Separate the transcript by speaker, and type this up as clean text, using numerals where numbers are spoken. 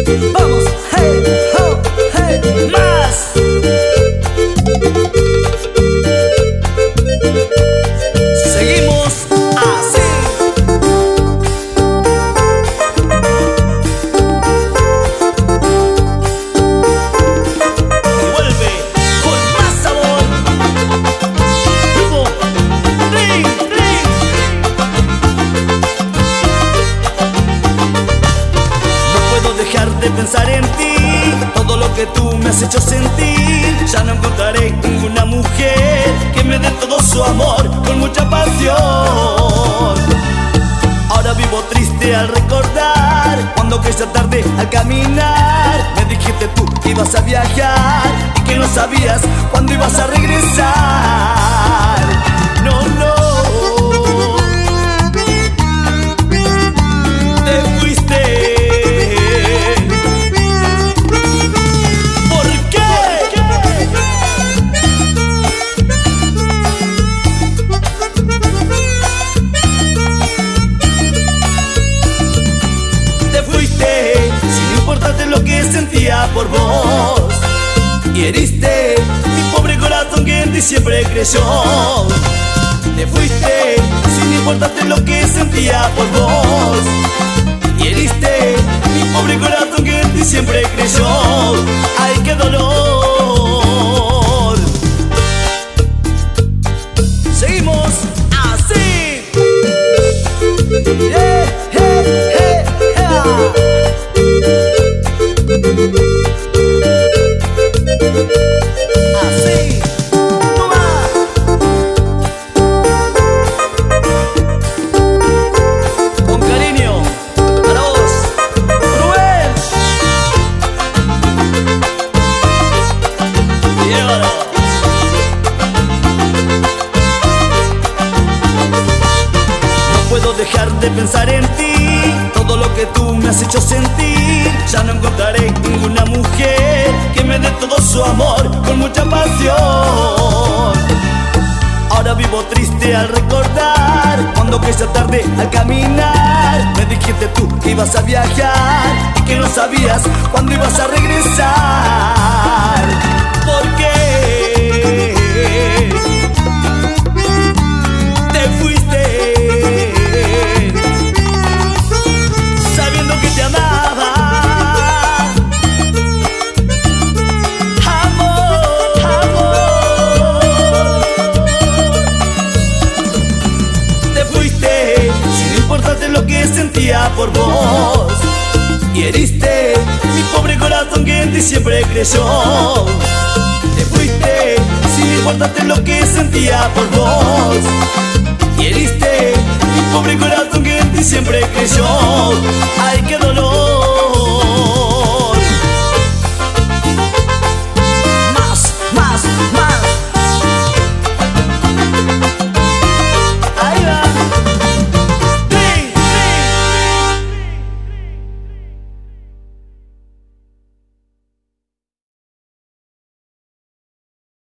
Speaker 1: Vamos, hey, ho, hey, más. Seguimos así. Y vuelve con más sabor. Grupo Ring, Ring. No puedo dejar de pensar en ti, todo lo que tú me has hecho sentir. Ya no encontraré ninguna mujer que me dé todo su amor con mucha pasión. Ahora vivo triste al recordar cuando aquella tarde al caminar me dijiste tú que ibas a viajar y que no sabías cuándo ibas a regresar. No, no, te fuiste. Sentía por vos y heriste mi pobre corazón que en ti siempre creyó. Te fuiste sin importarte lo que sentía por vos y heriste mi pobre corazón que en ti siempre creyó. Ay, qué dolor. Seguimos así. Yeah, yeah, yeah, yeah. Así, toma. Con cariño, para vos, Rubén. Llévalo. No puedo dejar de pensar en ti, todo lo que tú me has hecho sentir. Ya no encontraré ninguna mujer que me dé todo su amor con mucha pasión. Ahora vivo triste al recordar cuando aquella tarde al caminar me dijiste tú que ibas a viajar y que no sabías cuándo ibas a regresar. ¿Por qué te fuiste sabiendo que te amaba? Lo que sentía por vos y heriste mi pobre corazón que en ti siempre creyó. Te fuiste sin importarte lo que sentía por vos y heriste mi pobre corazón que en ti siempre creyó. Ay, qué dolor.